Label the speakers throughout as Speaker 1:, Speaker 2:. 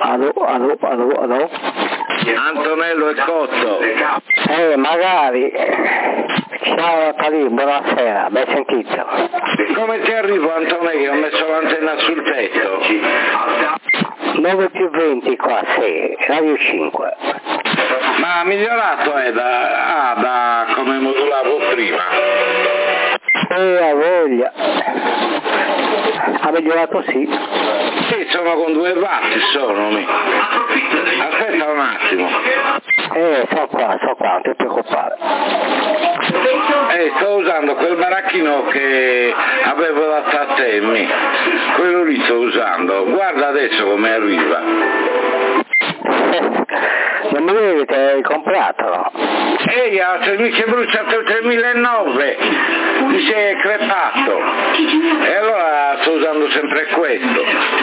Speaker 1: Allo?
Speaker 2: Antonello e Cotto.
Speaker 1: Magari. Ciao Natalì, buonasera, ben sentito.
Speaker 2: Come ti arrivo Antonello? Ho messo l'antenna sul tetto.
Speaker 1: 9 più 20 qua, sì, Radio 5.
Speaker 2: Ma migliorato è da come modulavo prima.
Speaker 1: A voglia. Ha migliorato sì.
Speaker 2: Sì, sono con 2 watt, sono. Aspetta un attimo.
Speaker 1: Sono qua, non ti preoccupare.
Speaker 2: Sto usando quel baracchino che avevo dato a te, quello lì sto usando. Guarda adesso come arriva.
Speaker 1: Non mi devi che hai comprato?
Speaker 2: Mi si è bruciato il 3009, mi si è crepato e allora sto usando sempre questo.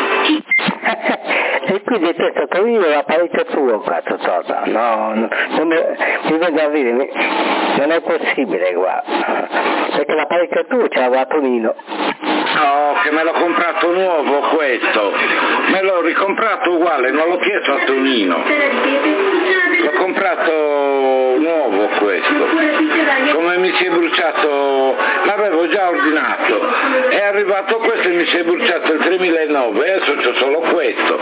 Speaker 1: E quindi te sottolineo l'apparecchio tuo, cazzo Tota. No, non mi vedo a dire, non è possibile qua, perché l'apparecchio tuo c'è la Tonino.
Speaker 2: No, che me l'ho comprato nuovo questo, me l'ho ricomprato uguale, non l'ho chiesto a Tonino, l'ho comprato nuovo questo, come mi si è bruciato, l'avevo già ordinato, è arrivato questo e mi si è bruciato il 3009, adesso c'ho solo questo.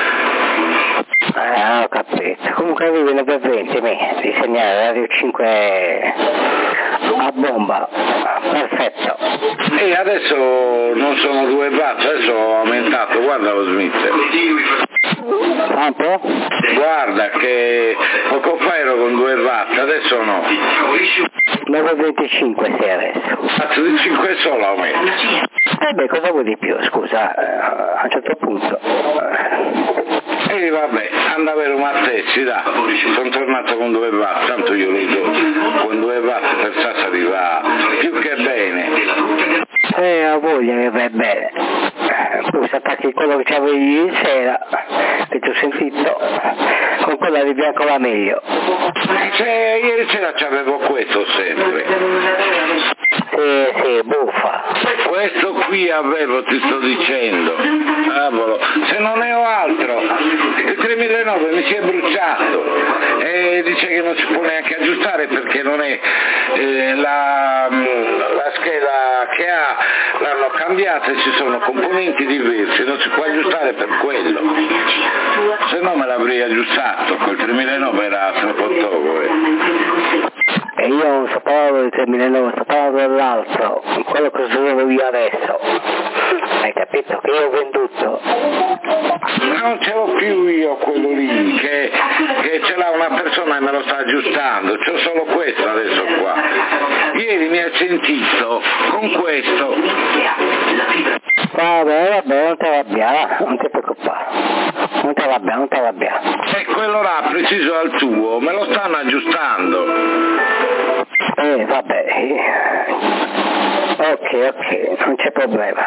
Speaker 1: Ho capito, comunque arrivi 9:20 di segnale Radio 5 a bomba, perfetto.
Speaker 2: E adesso non sono 2 watt, adesso ho aumentato, guarda lo Smith.
Speaker 1: Quanto?
Speaker 2: Guarda che poco fa ero con 2 watt, adesso no.
Speaker 1: 9:25 sei adesso.
Speaker 2: Cazzo di 5 solo aumento.
Speaker 1: Cosa vuoi di più, scusa, a un certo punto.
Speaker 2: E vabbè, anda a avere un attessi, dai, sono tornato con 2 watt, tanto io lo uso con 2 watt per Sassari va più che bene.
Speaker 1: A voglia che va bene. Tu si attacchi quello che c'avevi ieri sera, che ti ho sentito, con quella di bianco va meglio.
Speaker 2: Ieri sera c'avevo questo sempre.
Speaker 1: Sì, buffa.
Speaker 2: Questo qui avevo, ti sto dicendo. Cavolo, se non ne ho altro. Il 3009 mi si è bruciato e dice che non si può neanche aggiustare perché non è la scheda che ha, l'hanno cambiata e ci sono componenti diversi, non si può aggiustare per quello. Se no me l'avrei aggiustato, quel 3009 era troppo togo.
Speaker 1: E io non sto parlando del 3009, sto parlando dell'altro, quello che sono io adesso. Hai capito che io ho venduto?
Speaker 2: Non ce l'ho più io quello lì, che ce l'ha una persona e me lo sta aggiustando, c'ho solo questo adesso qua. Ieri mi ha sentito con questo.
Speaker 1: Vabbè, non ti arrabbiare, non ti preoccupare. Non ti arrabbiare.
Speaker 2: E quello là preciso al tuo, me lo stanno aggiustando.
Speaker 1: Vabbè. Ok, non c'è problema.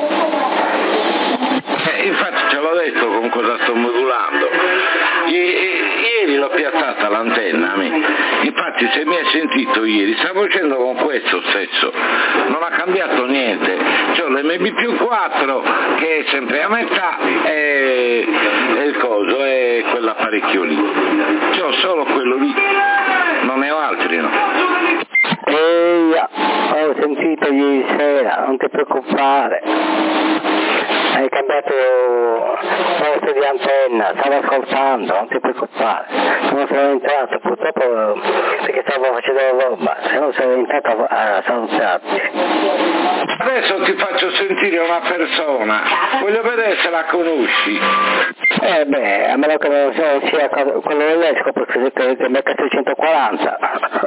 Speaker 2: Infatti ce l'ho detto con cosa sto modulando. Ieri l'ho piazzata l'antenna, infatti se mi hai sentito ieri stavo facendo con questo stesso, non ha cambiato niente, c'ho l'MB+4 che è sempre a metà e il coso è quell'apparecchio lì, c'ho solo quello lì, non ne ho altri, no?
Speaker 1: Ho sentito ieri sera, non ti preoccupare. Hai cambiato posto di antenna, stavo ascoltando, non ti preoccupare. Non sono entrato, purtroppo perché stavo facendo la roba, se non sono entrato a salutarti.
Speaker 2: Adesso ti faccio sentire una persona, voglio vedere se la conosci.
Speaker 1: A meno che non sia quello dell'Esco, perché è M440.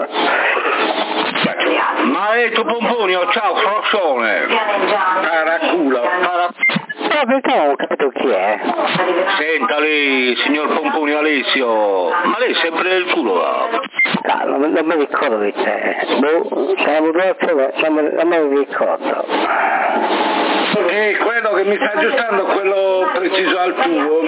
Speaker 2: Ma è tu Pomponio, ciao Frossone. Caraculo.
Speaker 1: Perché non ho capito chi è?
Speaker 2: Senta lei, signor Pomponio Alessio, ma lei è sempre il culo là.
Speaker 1: Non mi ricordo di te. Non me lo ricordo.
Speaker 2: E quello che mi sta aggiustando, quello preciso al tuo,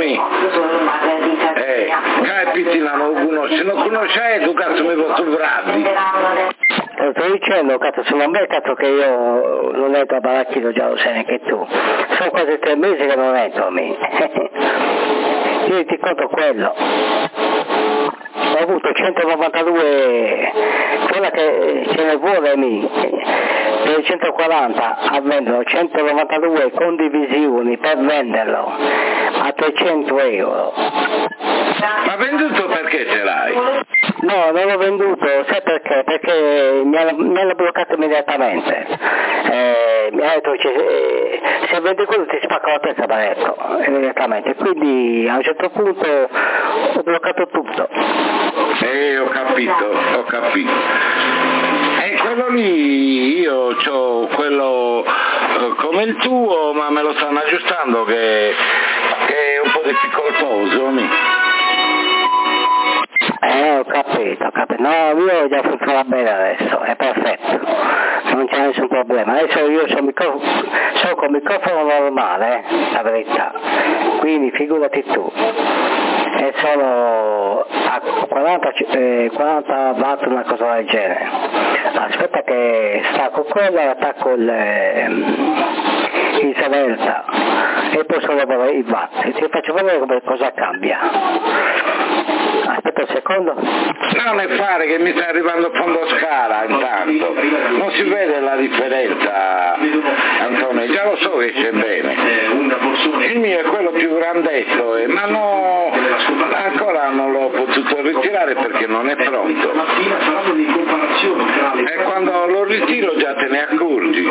Speaker 2: capiti non lo conosci, se non conosci tu cazzo mi voto Braddi.
Speaker 1: Sto dicendo, cazzo, sono a me, cazzo, che io non entro a baracchino, già lo sai anche tu. Sono quasi 3 mesi che non entro a me. ti conto quello. Ho avuto 192, quella che ce ne vuole per 140 a venderlo, 192 condivisioni per venderlo a 300 euro.
Speaker 2: Ma venduto perché ce l'hai?
Speaker 1: No, non l'ho venduto, sai perché? Perché mi hanno bloccato immediatamente. Mi ha detto se vendi quello ti spacco la testa, mi ha detto, immediatamente. Quindi a un certo punto ho bloccato tutto.
Speaker 2: Ho capito. E quello lì, io ho quello come il tuo, ma me lo stanno aggiustando che è un po' difficoltoso.
Speaker 1: Ho capito. No, io già funziona bene adesso, è perfetto, non c'è nessun problema. Adesso io sono con microfono normale, la verità, quindi figurati tu. E sono a 40 watt, una cosa del genere. Aspetta che stacco quello e attacco il Savelta e poi sollevare i watt. Ti faccio vedere come cosa cambia. Aspetta un secondo.
Speaker 2: Non è fare che mi sta arrivando a fondo scala intanto. Non si vede la differenza, Antonio, già lo so che c'è bene. Il mio è quello più grandetto, ma no, ancora non l'ho potuto ritirare perché non è pronto. E quando lo ritiro già te ne accorgi.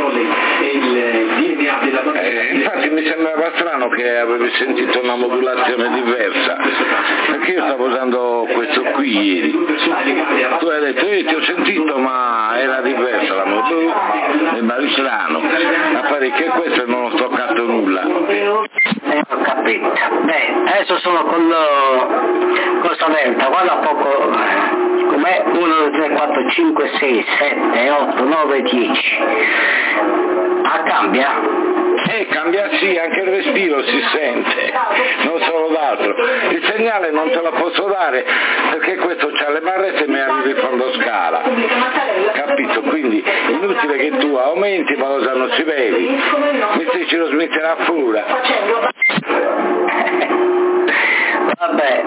Speaker 2: Infatti mi sembrava strano che avevi sentito una modulazione diversa, perché io stavo usando questo qui ieri. Tu hai detto, ti ho sentito, ma era diversa la modulazione, sembra strano. Apparecchio è questo e non ho toccato nulla.
Speaker 1: Ho capito. Beh, adesso sono con Savelta, guarda poco com'è, 1, 2, 3, 4, 5, 6, 7, 8, 9, 10. Cambia?
Speaker 2: Cambia sì, anche il respiro si sente, non solo d'altro. Il segnale non te lo posso dare perché questo c'ha le barrette e mi arriva in fondo scala, capito? Quindi inutile che tu aumenti ma cosa non si vedi, mi ce lo smetterà pure.
Speaker 1: Vabbè,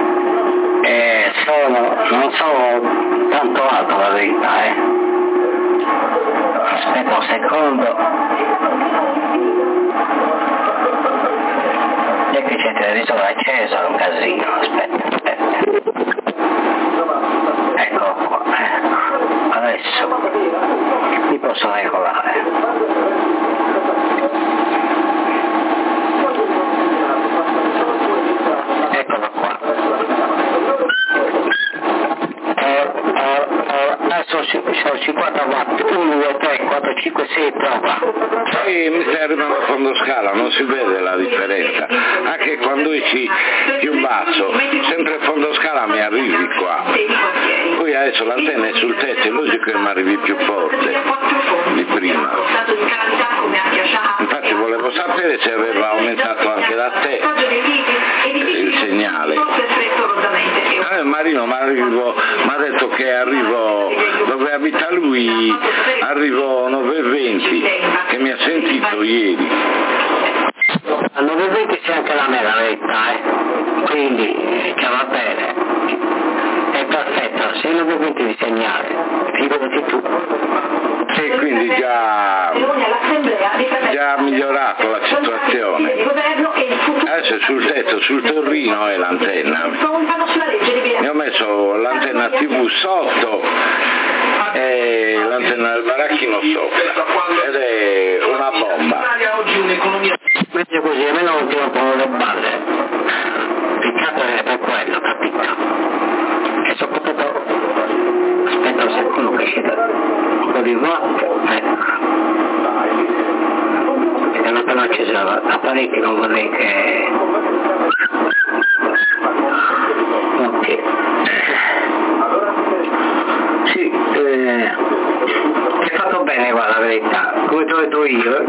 Speaker 1: non sono tanto alto la verità, Aspetta un secondo. E qui c'è il televisore acceso, è un casino, aspetta. Eccolo qua, adesso mi posso regolare. Eccolo qua. Adesso sono 50 watt, 1, 2, 3, 4, 5, 6, prova.
Speaker 2: Sì, mi stai arrivando a fondo scala, non si vede la differenza. Anche quando esci più basso, sempre a fondo scala mi arrivi qua. Poi adesso l'antenna è sul tetto, è logico che mi arrivi più forte di prima. Infatti volevo sapere se aveva aumentato anche da te il segnale. Marino mi ha detto che arrivo dove abita lui, arrivo 9:20, che mi ha sentito ieri.
Speaker 1: A 9:20 c'è anche la mia verità, quindi che va bene, è perfetto, se 9:20 di segnale, figurati tu.
Speaker 2: Sì, quindi già ha migliorato la situazione. Adesso sul tetto, sul torrino è l'antenna. Ne ho messo l'antenna TV sotto e l'antenna del baracchino sopra ed è una bomba.
Speaker 1: Meglio così, almeno non ti rompono le balle. Peccato è per quello, capito? E soprattutto aspetta un secondo che scende un po' di watt, perché non appena acceso l'apparecchio non vorrei che... Ok. Sì, hai fatto bene, guarda, la verità, come ti ho detto io,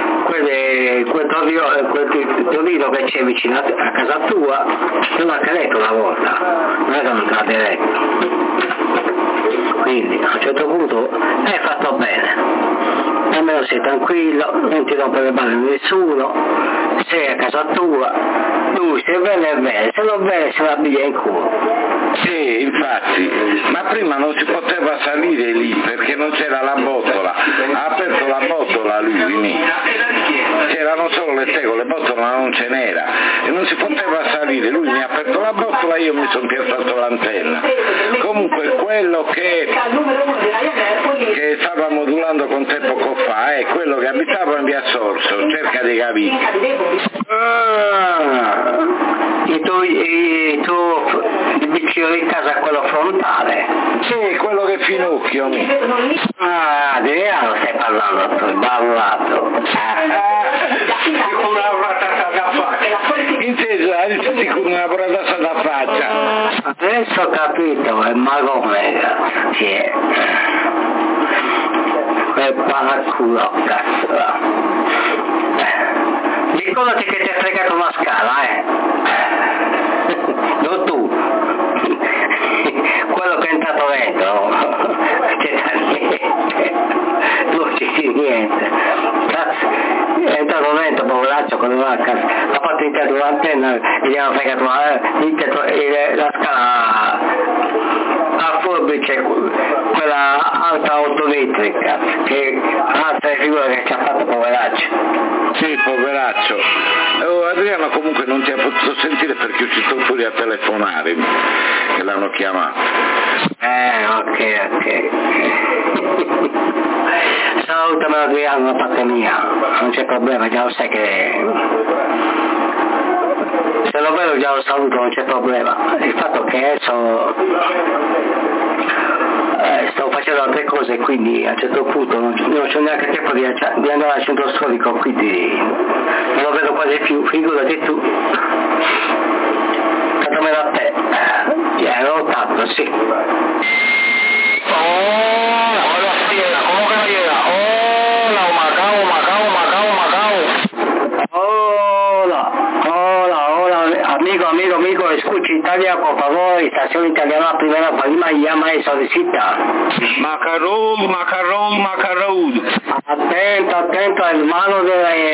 Speaker 1: quel torino che c'è vicino a casa tua, te l'ho anche detto una volta, non è che non te l'ha detto. Quindi a un certo punto hai fatto bene, almeno sei tranquillo, non ti rompe le balle nessuno, sei a casa tua, tu, se è bene, se non bene se la piglia in culo.
Speaker 2: Sì, infatti, ma prima non si poteva salire lì perché non c'era la botola, ha aperto la botola lui, c'erano solo le tegole, botola non ce n'era e non si poteva salire, lui mi ha aperto la botola e io mi sono piazzato l'antenna. Comunque quello che stava modulando con te poco fa è quello che abitava in via Sorso, cerca di capire.
Speaker 1: E tu vicino di casa quello frontale?
Speaker 2: Sì, quello che finocchio mi.
Speaker 1: Ah, di Milano stai parlando tu, ballato.
Speaker 2: Una bratata da faccia. Inteso, una bratata da faccia.
Speaker 1: Adesso ho capito, ma come? Sì. Quel paraculo, cazzo. Ricordati che ti ha fregato una scala, non tu. Quello che è entrato dentro, c'è niente. Non c'è niente. Cazzo, è entrato dentro, poveraccio, con la fatto entrare un'antenna e gli hanno fregato la scala a forbice, quella alta 8 litri, cazzo, che altra figura che ci ha fatto poveraccio.
Speaker 2: Sì, poveraccio. Adriano comunque non ti ha potuto sentire perché è uscito fuori a telefonare, che l'hanno chiamato.
Speaker 1: Ok. Salutami Adriano da parte mia, non c'è problema, già lo sai che... Se lo vedo già lo saluto, non c'è problema. Il fatto che sto facendo altre cose, quindi a un certo punto non c'ho neanche tempo di andare al centro storico, quindi non lo vedo quasi più, figurati tu. Fatemelo a te. Ero tanto, sì. Comunque non llega. Amigo, escucha Italia, por favor, estación italiana primera prima llama y solicita.
Speaker 2: Macarol.
Speaker 1: Attento, hermano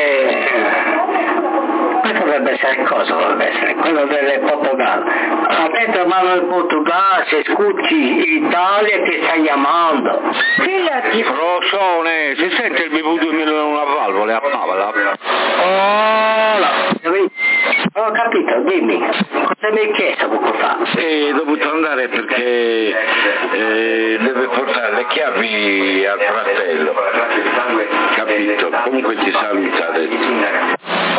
Speaker 1: questo dovrebbe essere cosa? Dovrebbe essere quello del Portogallo. Attento, hermano del Portogallo, se scucci Italia ti sta chiamando. Fidati.
Speaker 2: Rosone, si sente il B2000 in una valvola a pavola?
Speaker 1: Ho capito, dimmi, cosa mi hai chiesto poco fa?
Speaker 2: Sì, ho dovuto andare perché deve portare le chiavi al fratello, capito? Comunque ti saluta adesso.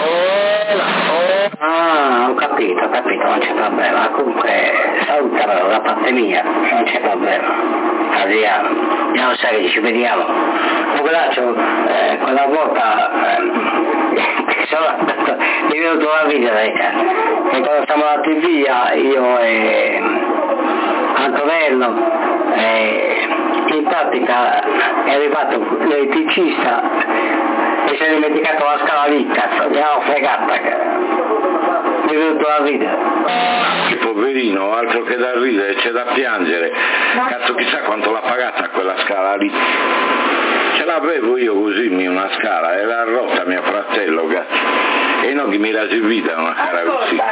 Speaker 1: Ho capito, non c'è problema, comunque salutalo da parte mia, non c'è problema. Adriano, non sai che ci vediamo. Poveraccio, quella volta che sono andato, mi è venuto la vita e quando siamo andati via io e Antonello in pratica è arrivato l'elettricista e si è dimenticato la scala lì, cazzo, mi hanno fregata. Mi è venuto la vita.
Speaker 2: Che poverino, altro che da ridere, c'è da piangere. Cazzo, chissà quanto l'ha pagata quella scala lì. Ce l'avevo io così, una scala, e l'ha rotta mio fratello, cazzo. E non che mi la servita una scala così.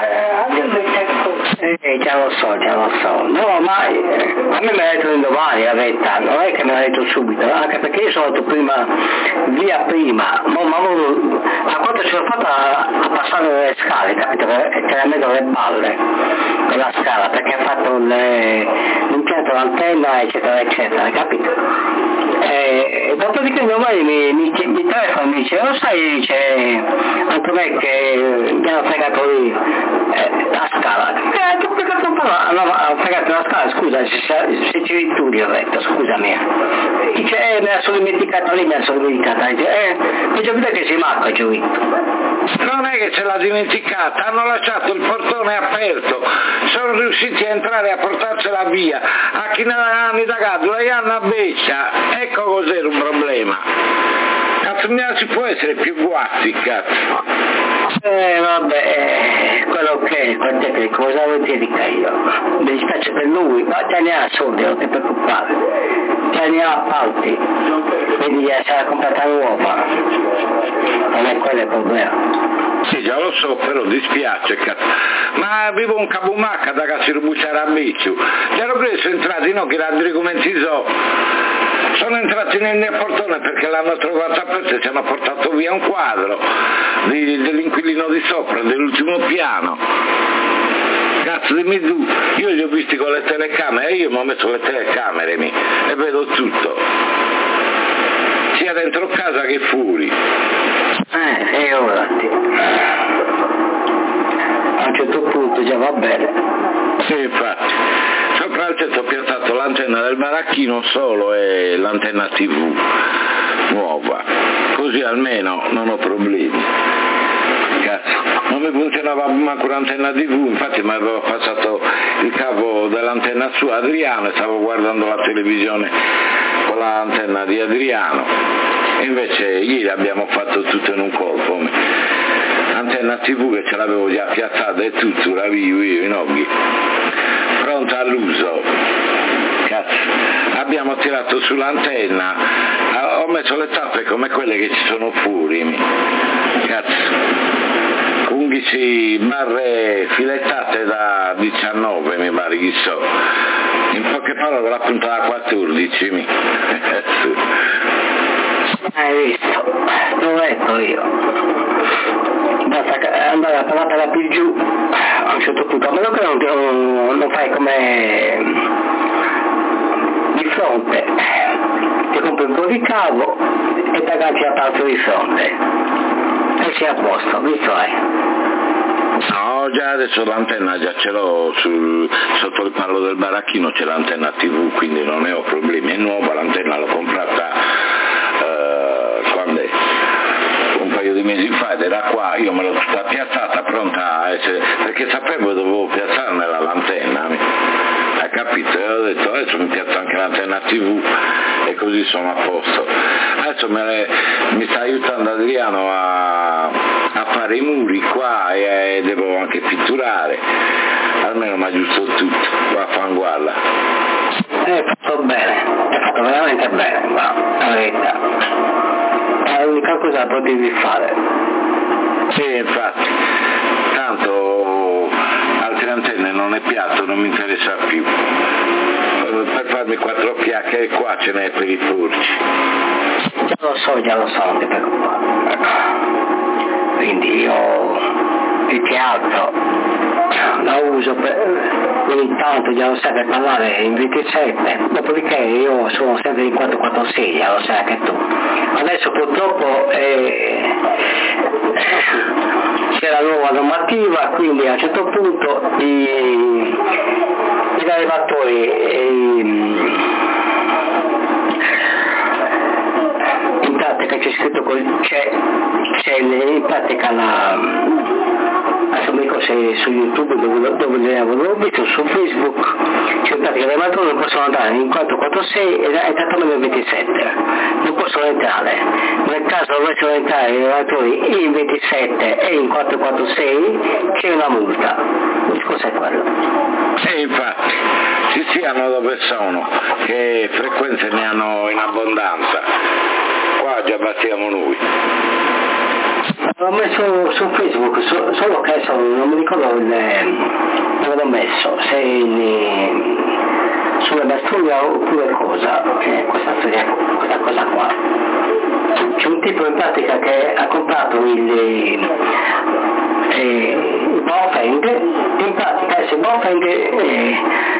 Speaker 1: Già lo so. No, ma a me l'ha detto indomani la verità, non è che me l'ha detto subito, anche perché io sono andato via prima, ma a quanto ce l'ho fatta a passare le scale, capito? Chiaramente le balle con la scala, perché ha fatto l'impianto, l'antenna, eccetera, capito? E dopodiché domani mi telefona e mi dice, lo sai, dice Antonè che mi hanno fregato lì la scala. Hanno fregato la scala, scusa, se ci rituri, ho detto, scusami. Dice, me la sono dimenticata lì, dice, mi capita che si manca giuito.
Speaker 2: Non è che ce l'ha dimenticata, hanno lasciato il portone aperto, sono riusciti a entrare a portarcela via, a chi ne hanno indagato, la hanno beccia, ecco cos'era un problema. Cazzo mia, si può essere più guasti, cazzo.
Speaker 1: Vabbè, quello che è, quel tecnico, cosa vuoi dire io? Mi dispiace per lui, ma già ne ha soldi, non ti preoccupare, già ne ha appalti, quindi sarà comprata nuova, non è quello il problema.
Speaker 2: Sì, già lo so, però dispiace, cazzo. Ma vivo un cabumacca da che si rubuciare a biccio. Gli ero preso entrati, no, che la documenti sono entrati nel mio portone perché l'hanno trovato aperto e ci hanno portato via un quadro dell'inquilino di sopra, dell'ultimo piano. Cazzo, dimmi tu, io li ho visti con le telecamere, io mi ho messo le telecamere e vedo tutto, sia dentro casa che fuori.
Speaker 1: E ora a un certo punto già va bene.
Speaker 2: Sì, infatti. Sopra al tetto ho piazzato l'antenna del baracchino solo e l'antenna TV nuova, così almeno non ho problemi. Cazzo, non mi funzionava manco l'antenna TV, infatti mi aveva passato il cavo dell'antenna su Adriano e stavo guardando la televisione con l'antenna di Adriano, e invece ieri abbiamo fatto tutto in un colpo. Antenna TV che ce l'avevo già piazzata e tutto, la vivo io in oggi, pronta all'uso. Cazzo, abbiamo tirato sull'antenna, ho messo le tappe come quelle che ci sono fuori, cazzo, 11 barre filettate da 19 mi pare che so, in poche parole la punta da 14
Speaker 1: Hai visto? L'ho detto io. Basta andare a parlare più giù a un certo punto, a meno che non fai come di fronte, ti compri un po' di cavo e ti agganci a parte di fronte e sei a posto, visto hai?
Speaker 2: No, già adesso l'antenna già ce l'ho sotto il palo del baracchino, c'è l'antenna TV, quindi non ne ho problemi, è nuova l'antenna, l'ho comprata quando è? Un paio di mesi fa ed era qua, io me l'ho tutta piazzata pronta a essere, perché sapevo che dovevo piazzarmela l'antenna, hai capito? E ho detto adesso mi piazzo anche l'antenna TV e così sono a posto. Adesso mi sta aiutando Adriano a fare i muri qua e devo anche pitturare, almeno mi aggiusto tutto, va a fanguarla.
Speaker 1: Hai fatto bene, hai fatto veramente bene, ma la verità. È l'unica cosa che potevi fare.
Speaker 2: Sì, infatti, tanto altre antenne non ne piatto, non mi interessa più. Per farmi 4 chiacchiere qua ce n'è per i porci.
Speaker 1: Già lo so, non ti preoccupare. Quindi io più che altro la uso ogni tanto, già lo sai, per parlare in 27, dopodiché io sono sempre in 446, già lo sai anche tu. Adesso purtroppo c'è la nuova normativa, quindi a un certo punto gli allevatori in pratica c'è scritto c'è in pratica adesso mi ricordo se su YouTube dove l'ho visto, su Facebook c'è in pratica gli allevatori non possono andare in 446 e tanto nel 27 non possono entrare. Nel caso dovessero entrare gli allevatori in 27 e in 446 c'è una multa. Il discorso è quello.
Speaker 2: Sì, infatti, ci siano dove sono, che frequenze ne hanno in abbondanza, qua già battiamo noi.
Speaker 1: L'ho messo su Facebook, solo che adesso non mi ricordo dove l'ho messo, se sulla mia storia oppure cosa, questa cosa qua. C'è un tipo in pratica che ha comprato il Baofeng, in pratica questi Baofeng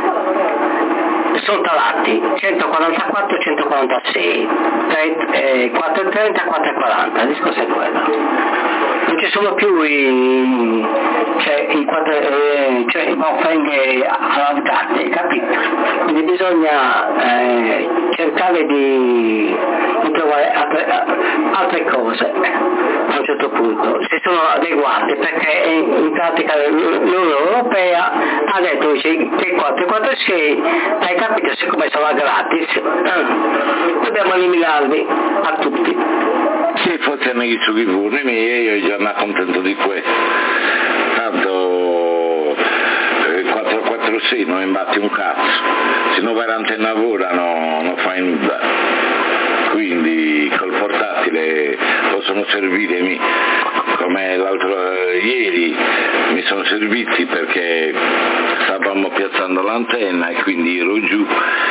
Speaker 1: sono talati 144 e 146, 430 e 440, il discorso è quello. Non ci sono più i Baofeng allargati, capito? Quindi bisogna cercare di trovare altre cose a un certo punto, se sono adeguate, perché in pratica l'Unione Europea ha detto che 446, hai capito, siccome sono gratis, dobbiamo eliminarli a tutti.
Speaker 2: Sì, forse è meglio su i miei, io già mi accontento di questo. Tanto 446 non imbatti un cazzo, se non vai l'antenna ora non fai nulla. Quindi col portatile possono servirmi come ieri mi sono serviti perché stavamo piazzando l'antenna e quindi ero giù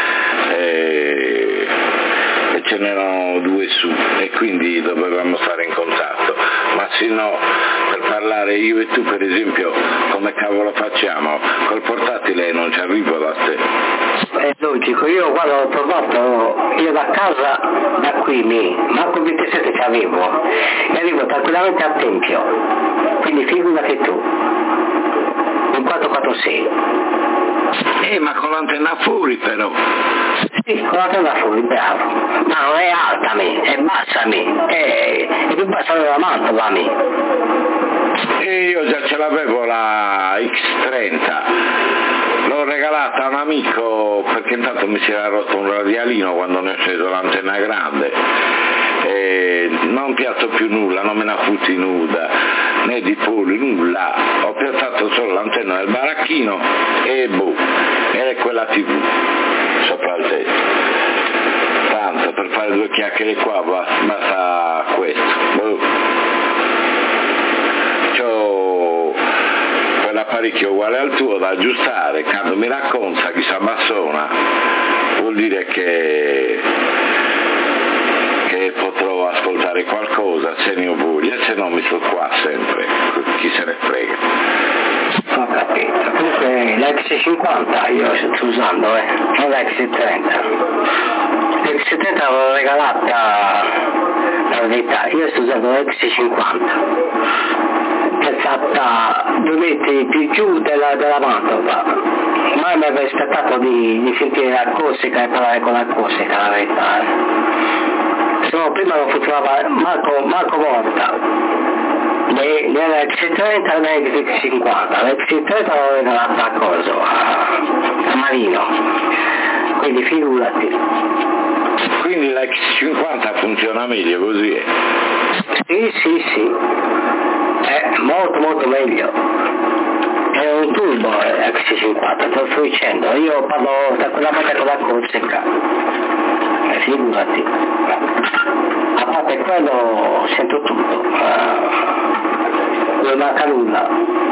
Speaker 2: e ce n'erano due su e quindi dovevamo stare in contatto, ma se no per parlare io e tu per esempio come cavolo facciamo? Col portatile non ci arrivo da te.
Speaker 1: È logico, io guarda ho provato, io da casa, da qui manco 27 che avevo e arrivo tranquillamente al Tempio, quindi figurati tu, un 446.
Speaker 2: Ma con l'antenna fuori però.
Speaker 1: Sì, con l'antenna fuori, bravo, ma non è alta è bassa è più bassa della Mantova
Speaker 2: E io già ce l'avevo la X30, l'ho regalata a un amico perché intanto mi si era rotto un radialino quando ne ho sceso l'antenna grande e non piazzo più nulla, non me ne affutti nuda né di poli, nulla, ho piazzato solo l'antenna del baracchino e è quella TV sopra il tetto. Tanto per fare due chiacchiere qua basta questo. C'ho quell'apparecchio uguale al tuo da aggiustare, quando mi racconta chi si abbassona vuol dire che potrò ascoltare qualcosa se ne ho voglia, se no mi sto qua sempre, chi se ne frega.
Speaker 1: Ho capito, comunque l'X50 io sto usando, non l'X30. L'X30 l'avevo regalata, la verità, io sto usando l'X50, piazzata 2 metri più giù della Mantova. Mai mi avevo aspettato di sentire l'acustica e parlare con l'acustica, la verità. Se no, prima non funzionava manco volta. Né l'X30 né l'X50, l'X30 l'avevo regalata a coso, a Marino, quindi figurati.
Speaker 2: Quindi la X50 funziona meglio così?
Speaker 1: Sì, è molto meglio. È un turbo X50, te lo sto dicendo, io parlo tranquillamente con la Corsica, figurati. A parte quello sento tutto, non manca nulla.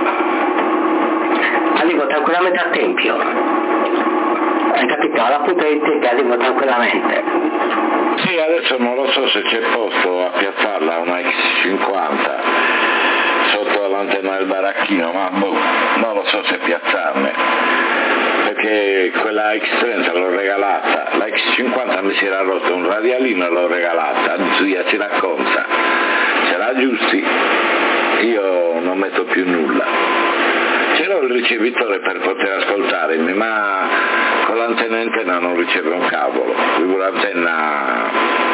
Speaker 1: Arrivo tranquillamente al Tempio, hai capito? Alla punta dei Tempi arrivo tranquillamente.
Speaker 2: Sì, adesso non lo so se c'è posto a piazzarla una X50 sotto l'antenna del baracchino, ma non lo so se piazzarne, perché quella X30 l'ho regalata, la X50 mi si era rotto un radialino e l'ho regalata, zia si racconta, se la aggiusti io non metto più nulla. Ce l'ho il ricevitore per poter ascoltarmi, ma con l'antenna interna non riceve un cavolo, avevo l'antenna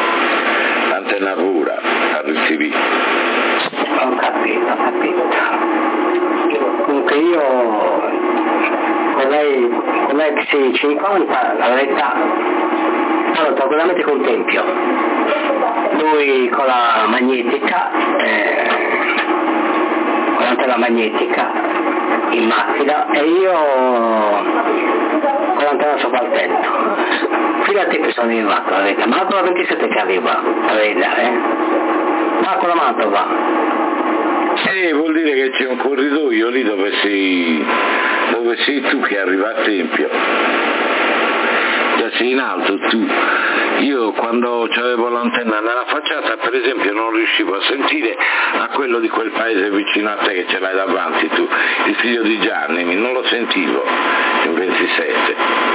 Speaker 2: pura al TV.
Speaker 1: Ho capito. Comunque io con l'X50 la verità sono tranquillamente con Tempio. Lui con la magnetica, con l'antenna magnetica in macchina e io con l'antenna sopra il tetto. Fino a te che sono arrivato, la verità, ma con la 27 che arriva, la verità, ma con la Mantova.
Speaker 2: Vuol dire che c'è un corridoio lì dove sei tu che arriva a Tempio. Già sei in alto tu. Io quando avevo l'antenna nella facciata per esempio non riuscivo a sentire a quello di quel paese vicino a te che ce l'hai davanti tu, il figlio di Gianni, non lo sentivo in 27.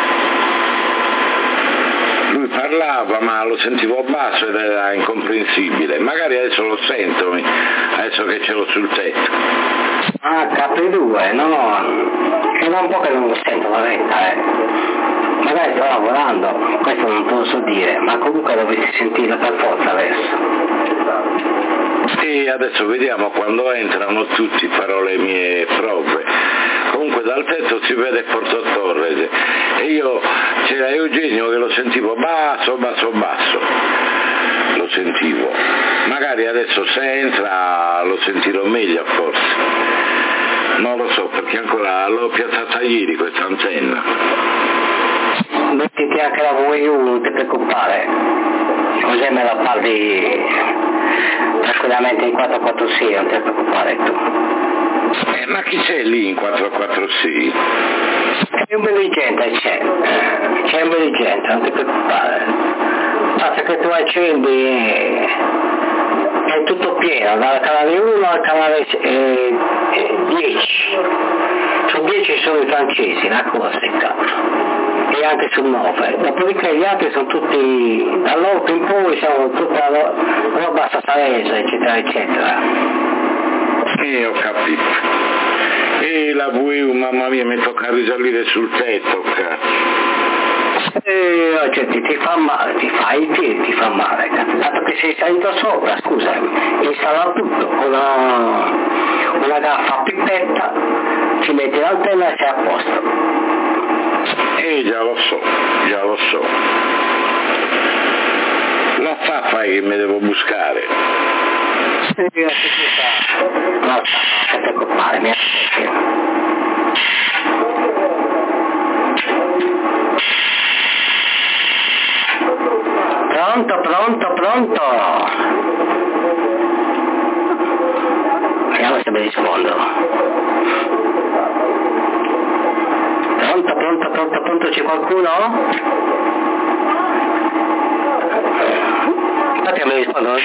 Speaker 2: Lui parlava ma lo sentivo basso ed era incomprensibile, magari adesso lo sento, adesso che ce l'ho sul tetto.
Speaker 1: Ah, Capri2, no, è da un po' che non lo sento la verità, magari sto lavorando, questo non te lo so dire, ma comunque dovresti sentirlo per forza adesso.
Speaker 2: E adesso vediamo quando entrano tutti, farò le mie prove. Comunque dal tetto si vede Porto Torres e io c'era Eugenio che lo sentivo basso, lo sentivo. Magari adesso se entra lo sentirò meglio forse. Non lo so perché ancora l'ho piazzata ieri questa antenna.
Speaker 1: Mettiti anche la VU, non ti preoccupare, così me la parli tranquillamente in 446, non ti preoccupare tu.
Speaker 2: Ma chi c'è lì in 446?
Speaker 1: C'è un bel gente, c'è un bel gente, non ti preoccupare. Basta che tu accendi è tutto pieno, dal canale 1 al canale 10. Su 10 sono i francesi, la Corsica, e anche sul 9. Dopodiché gli altri sono tutti, dall'8 in poi sono tutta roba sassarese, eccetera, eccetera.
Speaker 2: Ho capito. E la VU, mamma mia, mi tocca risalire sul tetto, cazzo.
Speaker 1: Cioè, ti fa male, ti fa male, dato che sei salito sopra, scusami, installa tutto con una gaffa a pipetta, ci metti l'antenna e sei a posto.
Speaker 2: Già lo so. La fai che mi devo buscare.
Speaker 1: Non ti preoccupare, mi aspetti. Pronto? Vediamo se mi rispondo. Pronto, c'è qualcuno? Infatti mi rispondo.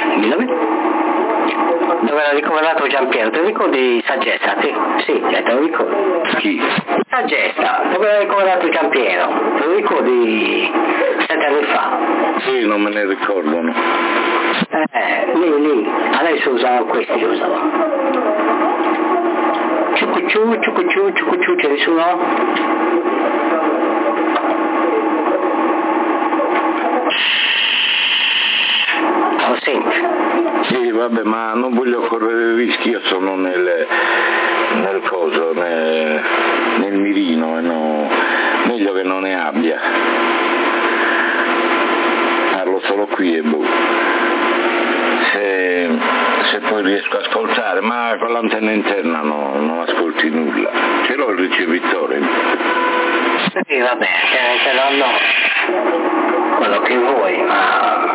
Speaker 1: Dove era ricoverato Giampiero? Te lo ricordi Saggesta? Sì, te lo ricordi.
Speaker 2: Chi?
Speaker 1: Saggesta, dove era ricoverato Giampiero? Te lo ricordi 7 anni fa?
Speaker 2: Sì, non me ne ricordano.
Speaker 1: Lì, adesso usano questi, Ciucuciu, c'è nessuno? Lo senti?
Speaker 2: Sì, vabbè, ma non voglio correre rischi, io sono nel coso, nel mirino, e no, meglio che non ne abbia. Parlo solo qui e se poi riesco a ascoltare, ma con l'antenna interna non ascolti nulla. Ce l'ho il ricevitore.
Speaker 1: Sì, vabbè, ce l'ho, quello che vuoi, ma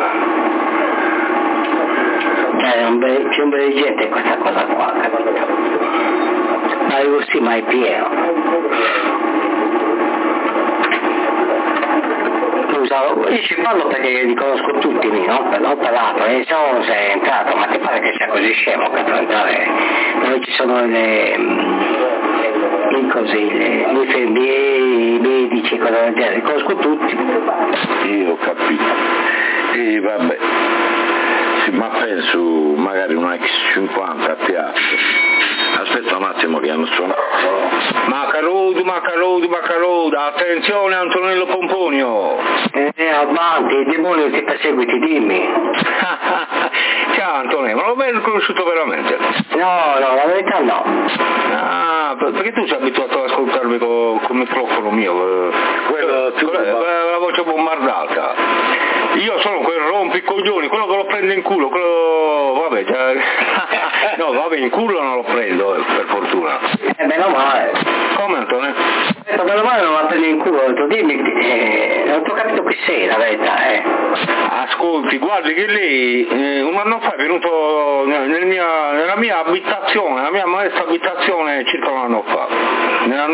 Speaker 1: c'è un bel di gente questa cosa qua, capito? Ma io sì, ma è pieno. Io ci parlo perché li conosco tutti lì, non per l'altro, e se sei entrato, ma ti pare che sia così scemo che per entrare dove ci sono le infermieri, i medici, cosa del genere, li conosco tutti.
Speaker 2: Io ho capito. E vabbè, sì, ma penso magari una X50 a piazza. Aspetta un attimo che hanno suonato. Macarudo, attenzione Antonello Pomponio.
Speaker 1: Avanti, il demonio ti perseguiti, dimmi.
Speaker 2: Ciao Antonello, ma l'ho ben conosciuto veramente?
Speaker 1: No, la verità no.
Speaker 2: Ah, perché tu sei abituato ad ascoltarmi con il microfono mio, la voce bombardata. Io sono quel rompicoglioni, quello che lo prende in culo, vabbè, no, vabbè, in culo non lo prendo, per fortuna.
Speaker 1: Meno male.
Speaker 2: Come Antonello?
Speaker 1: Meno male non la prendi in culo, dimmi, non ti ho capito chi sei, la verità,
Speaker 2: Ascolti, guardi che lei un anno fa è venuto nella mia abitazione, nella mia modesta abitazione circa un anno fa, nella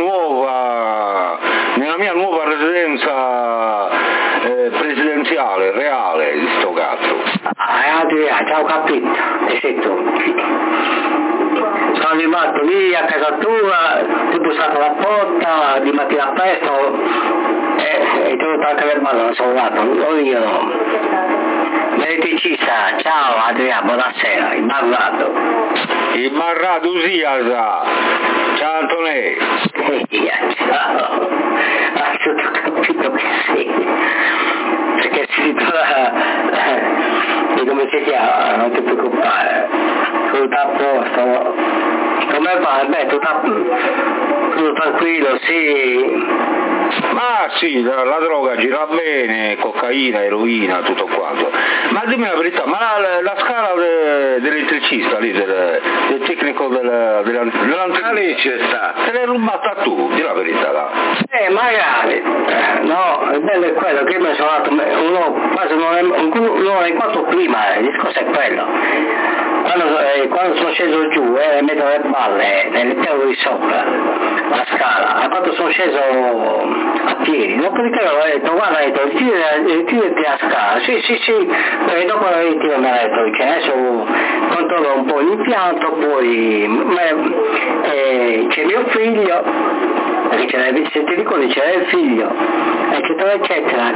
Speaker 2: mia nuova residenza presidenziale, reale, di sto cazzo.
Speaker 1: Ciao capito, e sei tu. Sono arrivato lì a casa tua, ti ho bussato la porta di mattina presto e ti ho detto anche le mani, non sono andato, io no. L'elettricista, ciao Adriano, buonasera, il marrato Siasa.
Speaker 2: Ciao Antonello.
Speaker 1: Ciao, tutto ho capito che sì, perché si trova, come si chiama, non ti preoccupare, tutto a posto, come va? Beh, tutto tranquillo, sì.
Speaker 2: Ma sì, la droga gira bene, cocaina, eroina, tutto quanto. Ma dimmi la verità, ma la scala dell'elettricista lì, del tecnico dell'antenna lì c'è sta, te l'hai rubata tu, di la verità là.
Speaker 1: Magari, No, il bello è quello che io mi sono dato quasi un'ora e quarto prima, il discorso è quello. Quando sono sceso giù, in mezzo alle balle, nel piano di sopra, la scala, quando sono sceso a piedi, dopodiché ho detto, guarda, tirati la scala, sì, e dopo il tiro mi ha detto, che adesso controllo un po' l'impianto, poi c'è mio figlio, perché se ti ricordi c'era il figlio, eccetera,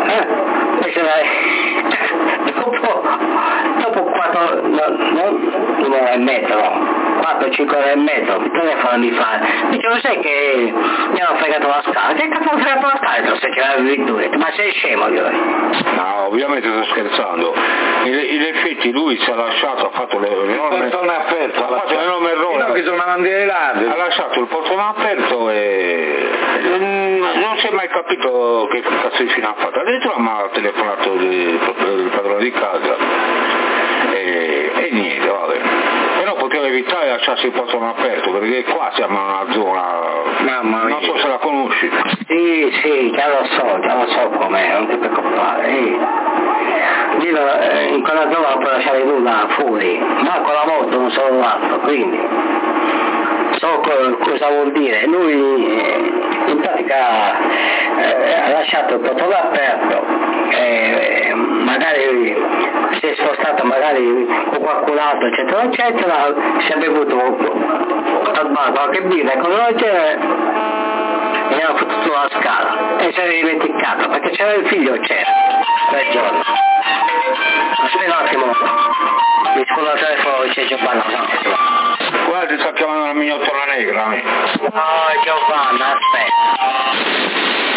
Speaker 1: dopo 4, un'ora e mezza, 4-5 ore e mezzo, il telefono mi fa, dice, lo sai che mi hanno fregato la scala? Che cazzo hanno fregato la scala? Se ce l'avevi tu, ma sei scemo io?
Speaker 3: No, ovviamente sto scherzando. In effetti lui si è lasciato, ha fatto l'enorme...
Speaker 2: Il portone aperto,
Speaker 3: ha fatto l'enorme errore.
Speaker 2: No, che sono avanti ai ladri.
Speaker 3: Ha lasciato il portone aperto e non si è mai capito che cazzo di fine ha fatto. Addirittura mi ha telefonato il padrone di casa e niente, vabbè. Però poteva evitare di lasciarsi il portone aperto, perché qua siamo in una zona, non so se la conosci.
Speaker 1: Sì, già lo so com'è, non ti preoccupare. Io in quella zona non puoi lasciare nulla fuori, ma con la moto non sono andato, quindi so cosa vuol dire. Lui in pratica ha lasciato il portone aperto, magari si è spostato magari con qualcun altro, eccetera, si è bevuto al bar qualche birra, con noi e mi hanno fottuto la scala e si è dimenticato perché c'era il figlio, quel giorno. Aspetta un attimo, mi scusa il telefono, c'è Giovanna.
Speaker 3: Guarda, ti sta chiamando la mignottola negra.
Speaker 1: No, Giovanna, aspetta.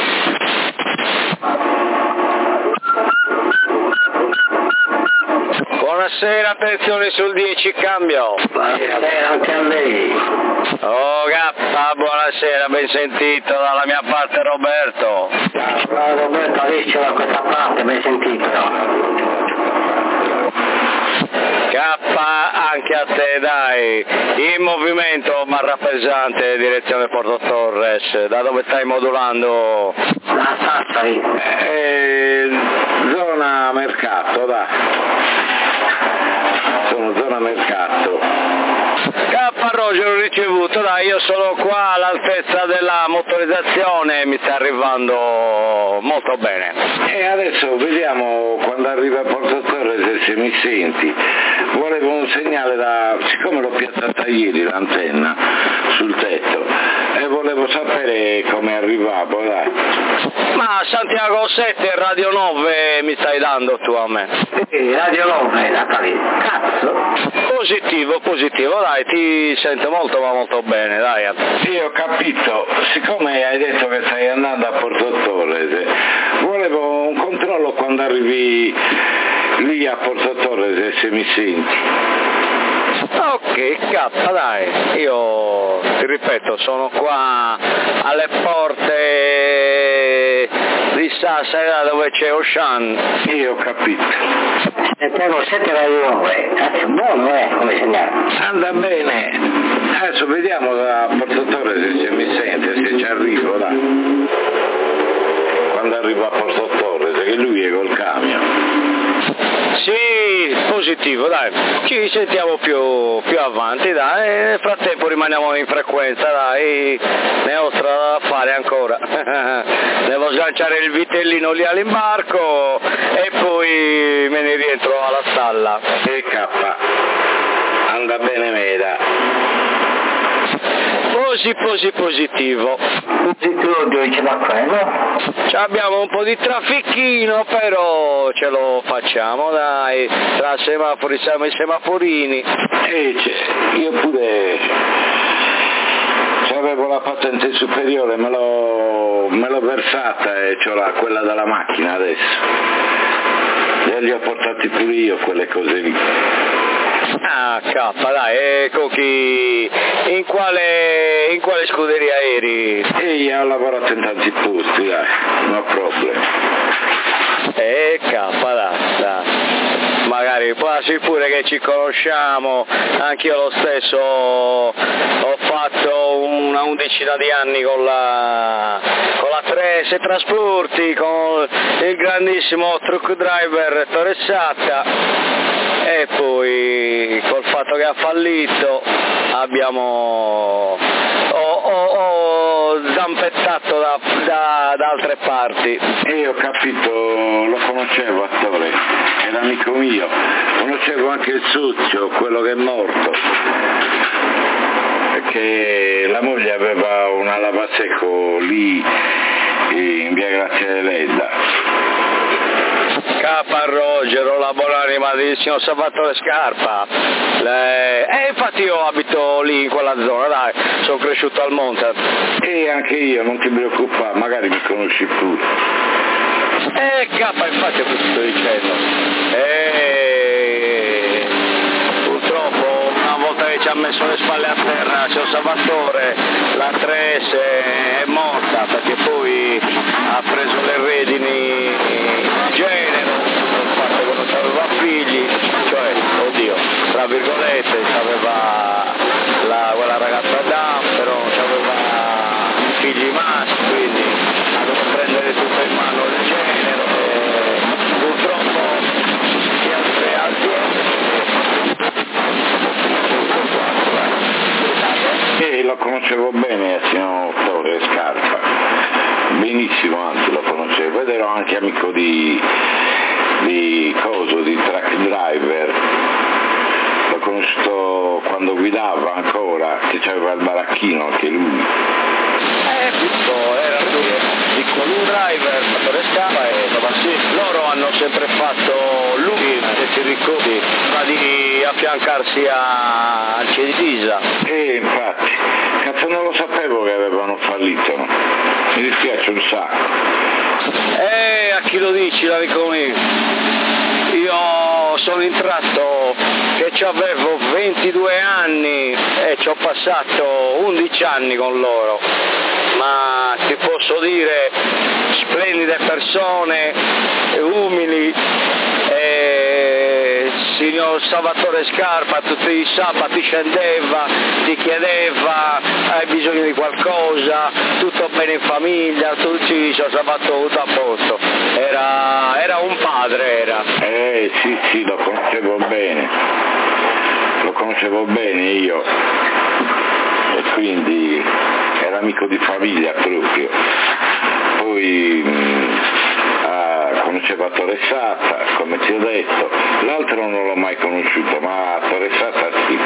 Speaker 4: Buonasera, attenzione sul 10 cambio.
Speaker 1: Buonasera anche a lei.
Speaker 4: Oh Gappa, buonasera, ben sentito dalla mia parte Roberto.
Speaker 1: Ciao Roberto, Alessio da questa parte, ben sentito.
Speaker 4: Kappa, anche a te dai, in movimento Marra Pesante, direzione Porto Torres, da dove stai modulando?
Speaker 1: La Sassari.
Speaker 2: Zona mercato, dai. Sono zona mercato.
Speaker 4: Kappa Roger, ho ricevuto, dai, io sono qua all'altezza della motorizzazione, mi sta arrivando molto bene.
Speaker 2: E adesso vediamo quando arriva a Porto Torres se mi senti. Volevo un segnale siccome l'ho piazzata ieri l'antenna sul tetto e volevo sapere come arrivavo, dai.
Speaker 4: Ma Santiago 7 Radio 9 mi stai dando tu a me?
Speaker 1: Sì, Radio 9, la cazzo.
Speaker 4: Positivo, dai, ti sento molto ma molto bene, dai.
Speaker 2: Sì, ho capito, siccome hai detto che stai andando a Porto Torres, volevo un controllo quando arrivi lì a Porto Torres se mi senti.
Speaker 4: Ok, Kappa, dai, io ti ripeto, sono qua alle porte di Sassari dove c'è Ocean.
Speaker 2: Io ho capito.
Speaker 1: Santiago 7 Radio 9, buono come segnale.
Speaker 2: Anda bene, adesso vediamo da Porto Torres se mi sente, se ci arrivo là. Quando arrivo a Porto Torres, che lui è col camion.
Speaker 4: Sì, positivo, dai, ci sentiamo più avanti, dai, nel frattempo rimaniamo in frequenza, dai, ne ho strada da fare ancora, devo sganciare il vitellino lì all'imbarco e poi me ne rientro alla stalla.
Speaker 2: E K, anda bene meda.
Speaker 4: Positivo.
Speaker 1: Positivo diceva quello.
Speaker 4: Abbiamo un po' di trafficchino, però ce lo facciamo, dai, tra semafori siamo i semaforini.
Speaker 2: Io pure avevo la patente superiore, me l'ho versata e c'ho quella della macchina adesso. E li ho portati pure io quelle cose lì.
Speaker 4: Ah, Kappa, dai, Cochi, in quale scuderia eri?
Speaker 2: Io ho lavorato in tanti posti, dai, no problem.
Speaker 4: Kappa, dai. Magari quasi pure che ci conosciamo, anch'io lo stesso ho fatto una 11 di anni con la 3 trasporti con il grandissimo truck driver Torresata, e poi col fatto che ha fallito abbiamo zampettato da altre parti.
Speaker 2: E ho capito, lo conoscevo Attore, era amico mio, conoscevo anche il socio, quello che è morto, perché la moglie aveva una lavasecco lì in via Grazia Deledda.
Speaker 4: K. Rogero, la buonanima del signor Salvatore Scarpa. Infatti io abito lì in quella zona, dai, sono cresciuto al monte.
Speaker 2: E anche io, non ti preoccupare, magari mi conosci pure.
Speaker 4: K, infatti è questo sto dicendo. Purtroppo una volta che ci ha messo le spalle a terra, signor Salvatore, la 3S è morta, perché poi ha preso le redini di genere, il fatto che non aveva figli, cioè, oddio, tra virgolette, aveva quella ragazza Adam, però non aveva figli maschi, quindi ha dovuto prendere tutto in mano il genere, purtroppo gli altre
Speaker 2: E lo conoscevo bene il signor Torre Scarpa, benissimo, anzi lo conoscevo, ed ero anche amico di truck driver, l'ho conosciuto quando guidava ancora, che c'aveva il baracchino anche lui.
Speaker 4: Era piccolo un driver, Torre Scarpa, e loro hanno sempre fatto lui, se ti ricordi, di affiancarsi a Cedisa.
Speaker 2: Infatti, cazzo, non lo sapevo che avevano fallito, no? Mi dispiace un sacco.
Speaker 4: A chi lo dici, l'amico mio? Io sono entrato che avevo 22 anni e ci ho passato 11 anni con loro, ma ti posso dire, splendide persone, umili, signor Salvatore Scarpa tutti i sabati scendeva, ti chiedeva hai bisogno di qualcosa, tutto bene in famiglia, tutti signor Salvatore tutto a posto, era un padre, era.
Speaker 2: Sì, lo conoscevo bene io, e quindi era amico di famiglia proprio. Poi conosceva Torresata, come ti ho detto, l'altro non l'ho mai conosciuto, ma Torresata sì.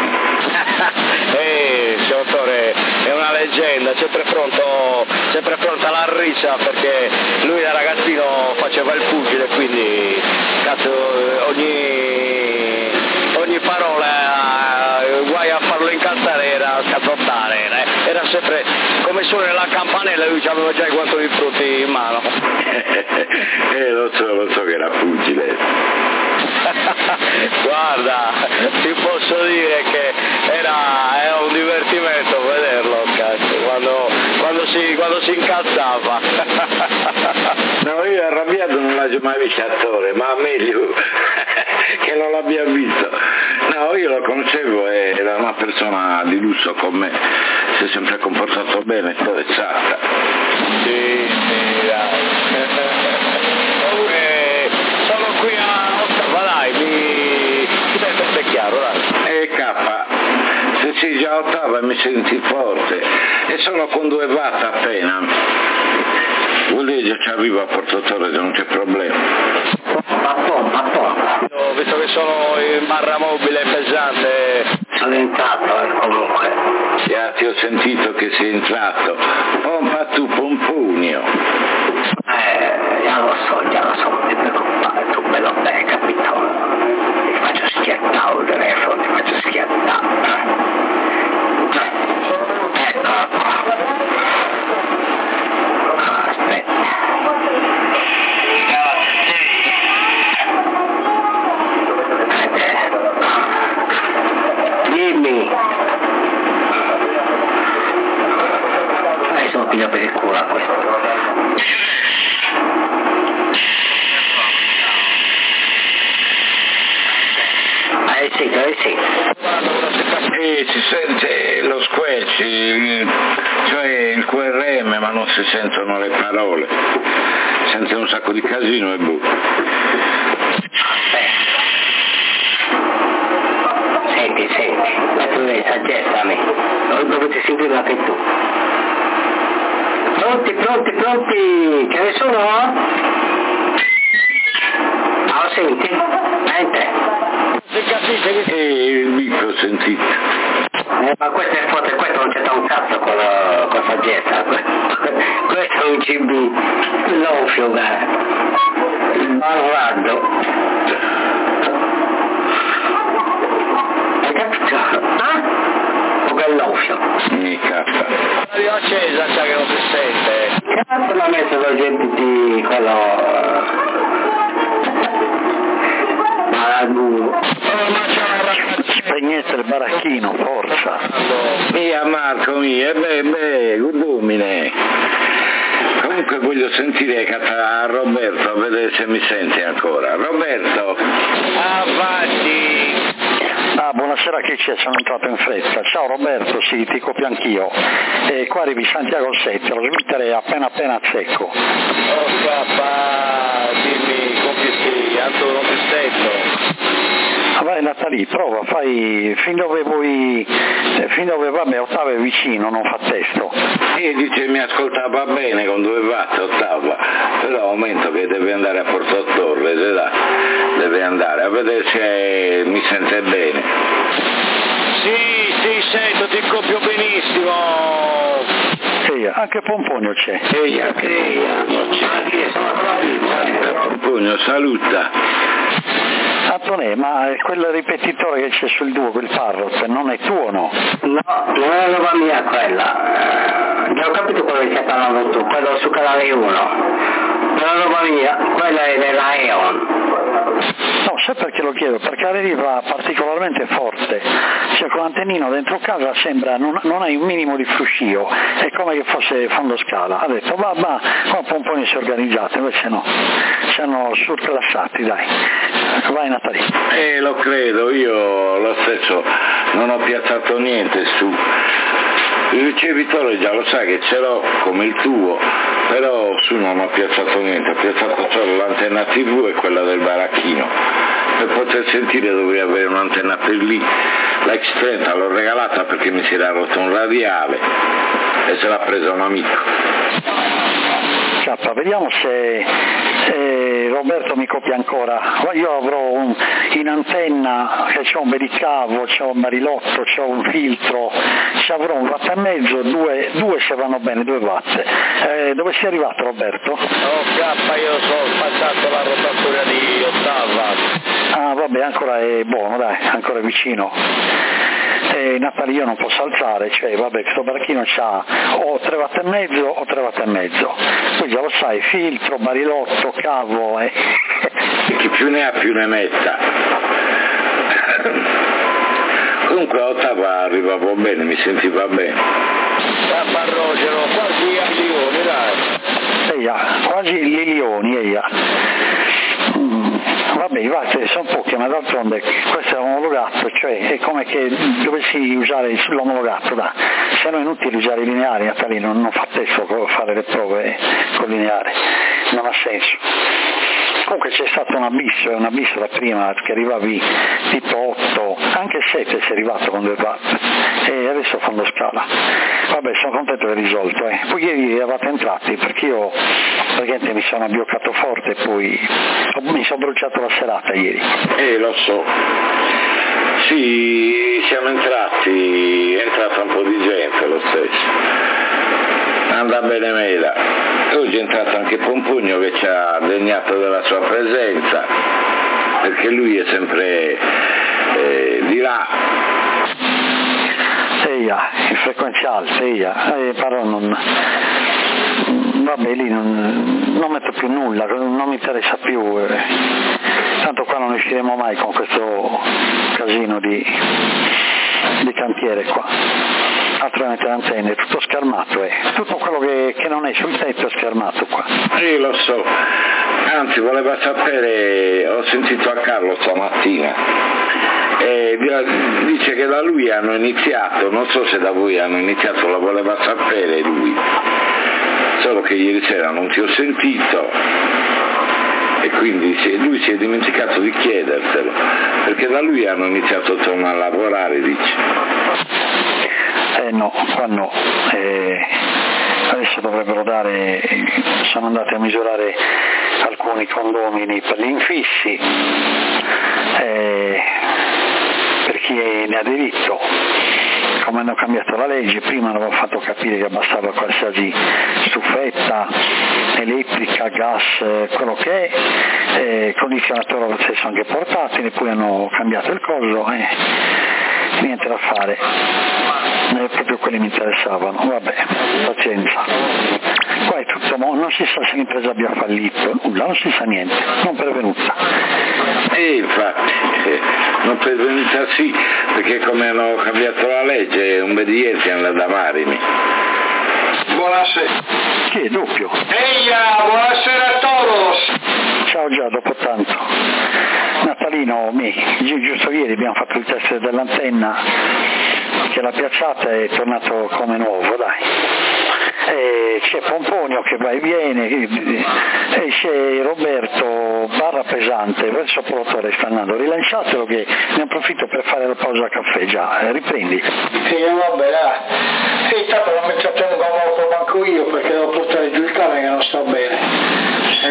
Speaker 4: Signor Torre è una leggenda, sempre pronta alla risa, perché lui da ragazzino faceva il pugile, quindi cazzo, ogni parola guai a farlo incazzare era scazzottare, era sempre come suona nella campanella, lui aveva già i guantoni di frutti in mano.
Speaker 2: Lo so che era pugile.
Speaker 4: Guarda, ti posso dire che era un divertimento vederlo, cazzo, quando si incazzava.
Speaker 2: No, io arrabbiato non l'ho mai visto attore, ma meglio che non l'abbia visto. No, io lo conoscevo, era una persona di lusso con me, si è sempre comportato bene, interessata.
Speaker 4: Sì, dai. Sono qui a Ottawa, dai, mi sento chiaro, dai.
Speaker 2: K, se sei già a Ottawa mi senti forte, e sono con 2 watt appena. Vuol dire che ci arrivo a Porto Torres, non c'è problema.
Speaker 4: Ho visto che sono in barra mobile pesante.
Speaker 1: Sono entrato comunque.
Speaker 2: Ti ho sentito che sei entrato. Pompa tu pompunio.
Speaker 1: Già lo so, non ti preoccupare, tu me lo hai capito. Ti faccio schiattare il telefono, ti faccio schiattare. Ecco qua. Aspetta. Dimmi. Sono piglio per il culo a questo. sì.
Speaker 2: E si sente lo squelch, cioè il QRM, ma non si sentono le parole, sente un sacco di casino e boh.
Speaker 1: Senti, ma tu devi saggezza a me, non dovete sentirlo anche tu. Pronti, ce ne sono? Senti? Niente?
Speaker 4: Si capisce che
Speaker 2: il micro sentite.
Speaker 1: Ma questo è forte, questo non c'entra un cazzo con saggezza, questo è un CB, l'onfio, il malvado. Hai capito? O che è l'onfio?
Speaker 2: Mica.
Speaker 4: l'aria accesa, già che non si sente.
Speaker 1: Cazzo l'ha messo lo GPT, quello...
Speaker 5: Spegnete il baracchino, forza.
Speaker 2: Mia Marco mia, gudumine. Comunque voglio sentire a Roberto, a vedere se mi sente ancora. Roberto.
Speaker 4: Avanti.
Speaker 5: Buonasera, che c'è? Sono entrato in fretta. Ciao Roberto, sì, ti copio anch'io. Qua arrivi Santiago 7, lo smetterei appena a secco.
Speaker 4: Oh papà, dimmi, compiti, Anto non ti sento.
Speaker 5: Vai Natalì, prova, fai fin dove vuoi, vabbè, ottava è vicino, non fa testo.
Speaker 2: E dice mi ascoltava bene con 2 watt, ottava, però aumento che deve andare a Porto Torre, deve andare a vedere se mi sente bene.
Speaker 4: Sì, sento, ti copio benissimo.
Speaker 5: Anche Pompogno c'è.
Speaker 2: Pompogno, saluta.
Speaker 5: Antonè, ma quel ripetitore che c'è sul 2, quel Parrot, non è tuo o no?
Speaker 1: No, non è roba mia quella. Già ho capito quello che stai parlando tu, quello su canale 1. Non è roba mia, quella è della E.ON.
Speaker 5: No, sai perché lo chiedo? Perché arriva particolarmente forte, cioè con l'antennino dentro casa sembra, non hai un minimo di fruscio, è come che fosse fondo scala. Ha detto va, qua Pomponi si è organizzato, invece no, ci hanno surclassati, dai. Vai Natalì.
Speaker 2: Lo credo, io lo stesso non ho piazzato niente su. Il ricevitore già lo sai che ce l'ho come il tuo, però su non ho piazzato niente, ho piazzato solo l'antenna TV e quella del baracchino. Per poter sentire dovevo avere un'antenna per lì, la X30 l'ho regalata perché mi si era rotto un radiale e se l'ha presa un amico.
Speaker 5: Vediamo se Roberto mi copia ancora. Io avrò in antenna che c'ho un pedicavo, c'ho un barilotto, c'ho un filtro, ci avrò 1,5 watt, due se vanno bene, 2 watt. Dove sei arrivato Roberto?
Speaker 4: Oh io sono passato la rotatura di ottava.
Speaker 5: Vabbè, ancora è buono, dai, ancora è vicino. Natale io non posso alzare, cioè vabbè, questo baracchino c'ha o 3,5 watt o 3,5 watt. Poi già lo sai, filtro, barilotto, cavo e
Speaker 2: chi più ne ha più ne metta. Comunque ottava arrivavo bene, mi sentiva bene.
Speaker 4: Parrogero, quasi a Lioni, dai.
Speaker 5: Quasi gli Lioni, Vabbè, i watt sono pochi, ma d'altronde questo è omologato, cioè è come che dovessi usare l'omologato, se no è inutile usare i lineari, Natalino non fa testo fare le prove con lineare, non ha senso. Comunque c'è stato un abisso da prima che arrivavi tipo 8, anche 7 sei arrivato con 2 watt e adesso fanno scala. Vabbè, sono contento del risolto. Poi ieri eravate entrati perché io praticamente mi sono abbioccato forte e poi mi sono bruciato la serata ieri.
Speaker 2: Lo so. Sì, siamo entrati, è entrata un po' di gente lo stesso. Anda bene mela. Oggi è entrato anche Pompugno che ci ha degnato della sua presenza, perché lui è sempre di là.
Speaker 5: In frequenza alta, però vabbè, lì non metto più nulla, non mi interessa più, tanto qua non usciremo mai con questo casino di cantiere qua, altrimenti le antenne, tutto schermato, tutto quello che non è sul tetto è schermato qua.
Speaker 2: Lo so, anzi voleva sapere, ho sentito a Carlo stamattina dice che da lui hanno iniziato, non so se da voi hanno iniziato, la voleva sapere lui, solo che ieri sera non ti ho sentito e quindi lui si è dimenticato di chiedertelo, perché da lui hanno iniziato a tornare a lavorare, dice.
Speaker 5: No, qua no. Adesso dovrebbero sono andati a misurare alcuni condomini per gli infissi, per chi ne ha diritto. Come hanno cambiato la legge, prima hanno fatto capire che bastava qualsiasi stufetta, elettrica, gas, quello che è, condizionatore lo stesso anche portatile, poi hanno cambiato il coso e niente da fare. Proprio quelli mi interessavano, vabbè, pazienza. Qua è tutto, non si sa se l'impresa abbia fallito, nulla, non si sa niente, non pervenuta.
Speaker 2: Infatti, non pervenuta sì, perché come hanno cambiato la legge, un bediente anda da Marimi.
Speaker 6: Buonasera.
Speaker 5: Chi è doppio?
Speaker 6: Eia, buonasera a todos.
Speaker 5: Ciao già, dopo tanto. Natalino, giusto ieri abbiamo fatto il test dell'antenna, che l'ha piazzata e è tornato come nuovo, dai. C'è Pomponio che va e viene, e c'è Roberto barra pesante verso Protore, sta andando, rilanciatelo che ne approfitto per fare la pausa caffè già, riprendi.
Speaker 6: Sì, vabbè, dai. Sì, tanto non mi trattengo molto manco io perché devo portare giù il cane che non sta bene.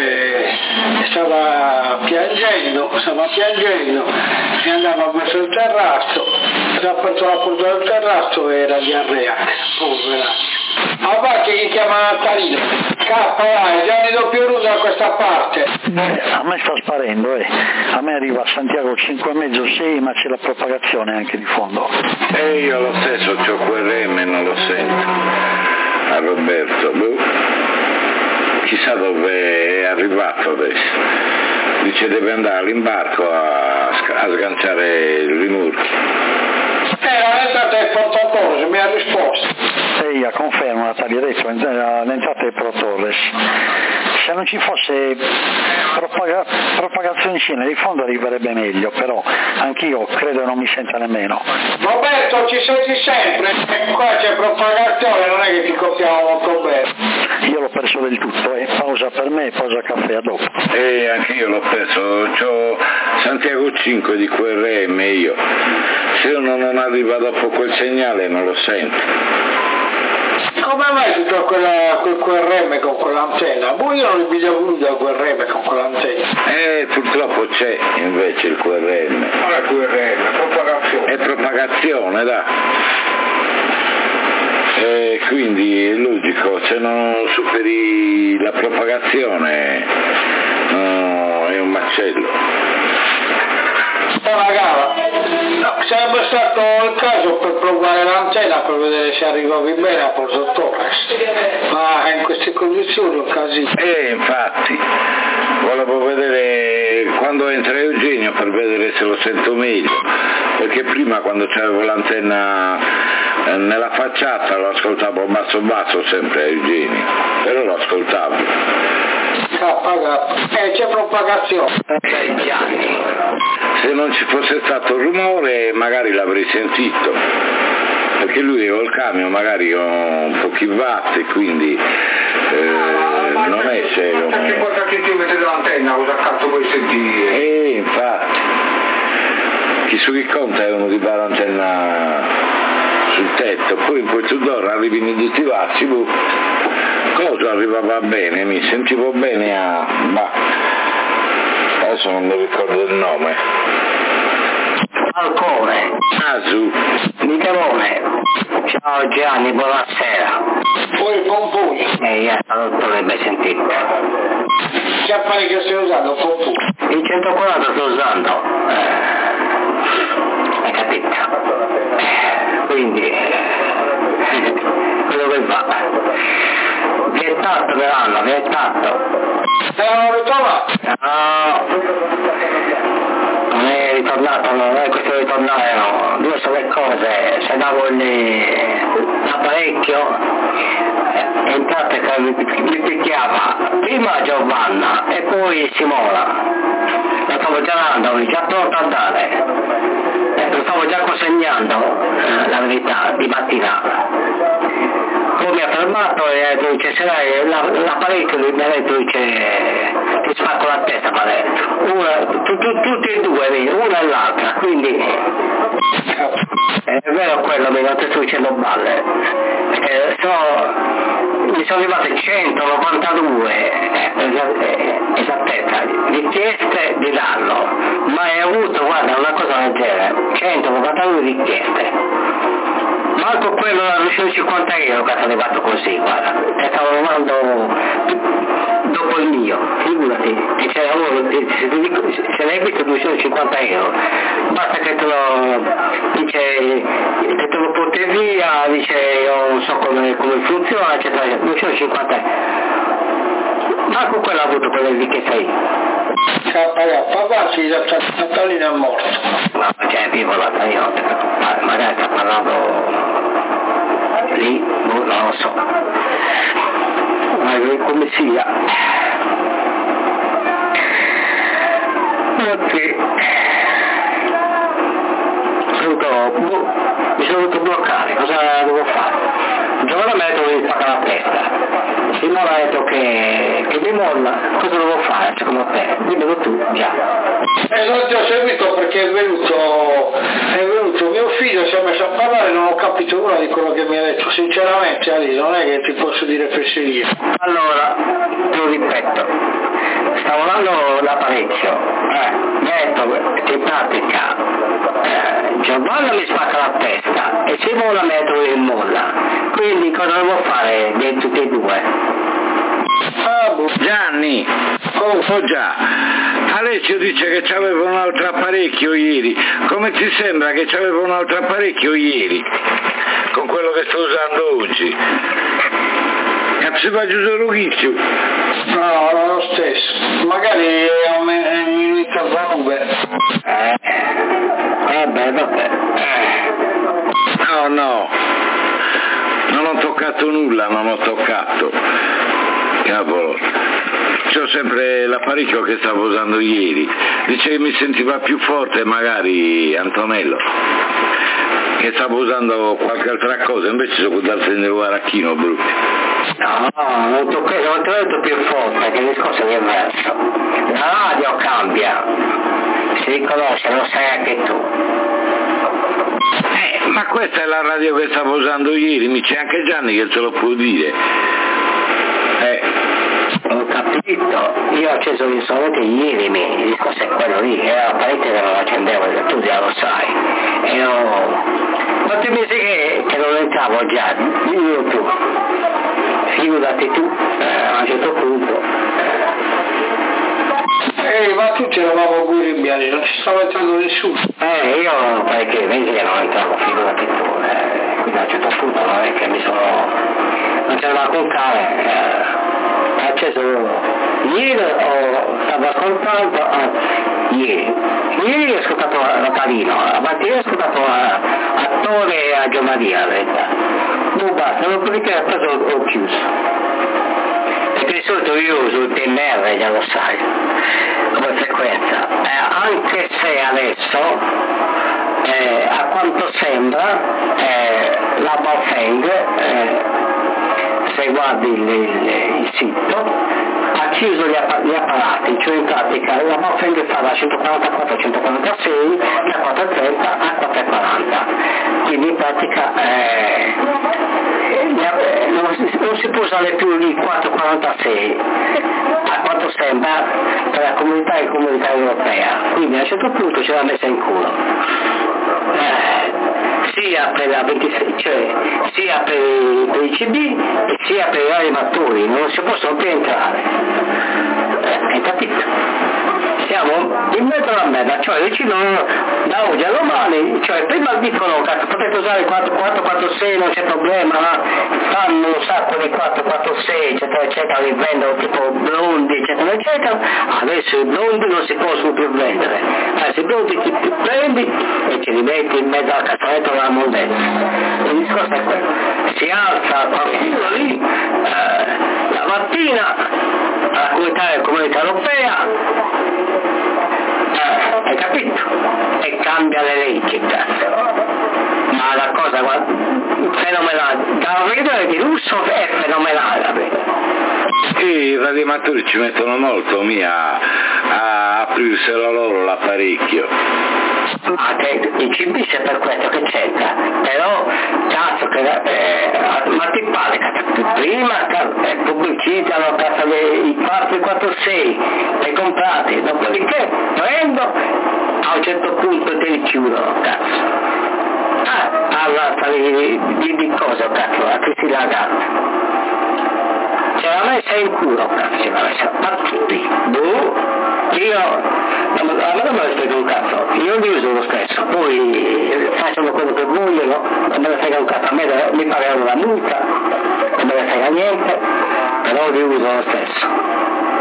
Speaker 6: Stava piangendo e andava verso il terrazzo, si è aperto la porta del terrazzo e era diarrea, povera. A parte chi chiama Natalino, dai, Gianni Doppio da questa parte.
Speaker 5: A me sta sparendo, a me arriva a Santiago 5,5, 6, ma c'è la propagazione anche di fondo.
Speaker 2: E io lo stesso c'ho QRM e non lo sento. A Roberto, chissà dove è arrivato adesso. Dice deve andare all'imbarco a sganciare il rimorchi.
Speaker 6: L'entrata è Porto Torres, mi ha risposto.
Speaker 5: Confermo, Natalia, ha detto l'entrata è Pro Torres. Se non ci fosse propagazione in Cina, di fondo arriverebbe meglio, però anch'io credo non mi senta nemmeno.
Speaker 6: Roberto, ci senti sempre? Qua c'è propagazione, non è che ti copiamo molto bene.
Speaker 5: Io l'ho perso del tutto, pausa per me, pausa caffè, a dopo.
Speaker 2: Anche io l'ho perso, c'ho Santiago 5 di QRM io. Se uno non arriva dopo quel segnale non lo sento.
Speaker 6: Come mai tutto quel QRM con quell'antenna? Io non mi vedo voluto il QRM con quell'antenna.
Speaker 2: Purtroppo c'è invece il QRM.
Speaker 3: Non è QRM, è propagazione.
Speaker 2: È propagazione, dai. Quindi è logico, se non superi la propagazione è un macello.
Speaker 6: Sarebbe stato il caso per provare l'antenna per vedere se arrivavi bene a Porto Torres, ma in queste condizioni è un casino.
Speaker 2: Infatti, volevo vedere quando entra Eugenio per vedere se lo sento meglio, perché prima quando c'avevo l'antenna nella facciata lo ascoltavo basso sempre a Eugenio, però lo ascoltavo.
Speaker 6: C'è propagazione.
Speaker 2: Se non ci fosse stato rumore magari l'avrei sentito, perché lui col camion magari con pochi watt e quindi non esce.
Speaker 3: Anche 4 cm dell'antenna, cosa cazzo puoi sentire?
Speaker 2: Infatti, chi su chi conta è uno di l'antenna sul tetto, poi in questo d'ora arrivi in Dutivacci, cosa arrivava bene, mi sentivo bene adesso non mi ricordo il nome.
Speaker 1: Falcone.
Speaker 2: Asu.
Speaker 1: Michelone. Ciao Gianni, buonasera.
Speaker 6: Poi Pomponi.
Speaker 1: Non dovrebbe sentito.
Speaker 6: Che apparecchio stai usando, Pomponi?
Speaker 1: Il 140 sto usando. Hai capito? Quindi, quello che va. Vietato me l'hanno, vietato.
Speaker 6: Te l'hanno ritrovato?
Speaker 1: No. Non è ritornato, non è questo di ritornare, no. Giusto le cose, se davo l'apparecchio, entrate che mi picchiava prima Giovanna e poi Simona. La stavo chiamando, mi già pronto a andare. lo stavo già consegnando, la verità, di mattina. Poi mi ha fermato e dice, se l'apparecchio mi ha detto, dice, ti spacco la testa, mi ha detto. Tutti e due, una e l'altra, quindi è vero quello, non ti sto dicendo balle. Mi sono arrivate 192 esattezza richieste di danno, ma hai avuto, guarda, una cosa del genere, 192 richieste. Manco quello da 250 euro che è arrivato così, guarda, e stavo arrivando dopo il mio, figurati, e c'era uno, se l'hai visto 250 euro, basta che te lo porti via, dice io non so come funziona, eccetera, 250 euro. Manco quello ha avuto quelle richieste lì.
Speaker 6: Papà si Natalino è morto.
Speaker 1: Ma c'è vivo Natalino, magari sta parlando lì, non lo so. Ma come sia. Ok. Mi sono dovuto bloccare, cosa devo fare? Giovanna mi ha detto che mi spacca la testa. Simona ha detto che mi molla, cosa devo fare secondo te? Dimmelo tu, già.
Speaker 6: Non ti ho seguito perché è venuto mio figlio, si è messo a parlare e non ho capito nulla di quello che mi ha detto, sinceramente Ali, non è che ti posso dire fesserie.
Speaker 1: Allora, te lo ripeto, stavo dando l'apparecchio, mi ha detto che in pratica Giovanna mi spacca la testa e Simona mi ha detto che mi molla, quindi cosa devo fare di tutti e due?
Speaker 2: Gianni, oh già, Alessio dice che c'aveva un altro apparecchio ieri, come ti sembra che c'aveva un altro apparecchio ieri, con quello che sto usando oggi? Cazzo va giù Rughicchio?
Speaker 6: No, non lo stesso, magari è un minuto a nube.
Speaker 1: Vabbè.
Speaker 2: No, non ho toccato nulla, cavolo, c'ho sempre l'apparecchio che stavo usando ieri, dice che mi sentiva più forte magari Antonello, che stavo usando qualche altra cosa, invece sono andato nel guaracchino brutto.
Speaker 1: No, non ti ho detto più forte, che il discorso è diverso, la radio cambia, si riconosce, lo sai anche tu.
Speaker 2: Ma questa è la radio che stavo usando ieri, mi c'è anche Gianni che ce lo può dire.
Speaker 1: Ho capito, io ho acceso solamente ieri, il discorso è quello lì, era la parete che non accendevo, tu già lo sai. Quanti mesi che non entravo già, io tu, figurati tu, a un certo punto.
Speaker 6: Ma tutti eravamo guerrigliani, non ci stava entrando nessuno.
Speaker 1: Io parecchi mesi che non entravo, figurati tu, quindi a un certo punto non è che non c'era da contare, ho acceso ieri, stavo ascoltando, ieri ho ascoltato Natalino, la mattina ho ascoltato Attore e a Giovannia, non basta, dopodiché ho chiuso. Perché di solito io uso il PNR, già lo sai, come frequenza, anche se adesso, a quanto sembra, la Baofeng, se guardi il sito, ha chiuso gli apparati, cioè in pratica la Baofeng fa da 144 a 146, da 430 a 440, quindi in pratica non si può usare più il 446 a quanto sembra per la comunità e comunità europea, quindi a un certo punto ce l'ha messa in culo, sia per la 26, cioè sia per i CD e sia per i animatori, non si possono più entrare, hai capito? Siamo in mezzo alla merda, cioè decidono da oggi a domani, cioè prima dicono che potete usare il 446, non c'è problema, fanno un sacco di 446 eccetera eccetera, li vendono tipo blondi eccetera eccetera, adesso i blondi non si possono più vendere, i blondi ti prendi e ci li metti in mezzo alla cassonetta della mondezza, il discorso è quello, si alza qualcuno lì la mattina alla comunità europea, hai capito? E cambia le leggi, ma la cosa fenomenale, da vedere di Russo è fenomenale.
Speaker 2: I radioamatori ci mettono molto a aprirselo loro l'apparecchio.
Speaker 1: Il CB c'è per questo che c'entra, però cazzo ma ti pare prima pubblicizzano i 446 e comprati, dopodiché prendo a un certo punto te li chiudono, cazzo. Allora di cosa, cazzo, a chi si la gatta? Ce l'ha messa in culo, cazzo, ce l'ha messa a tutti. Io non me ne frega un cazzo, io li uso lo stesso, poi facciano quello che vogliono, non me ne frega un cazzo, a me mi pagano la multa, non me ne frega niente, però li uso lo stesso.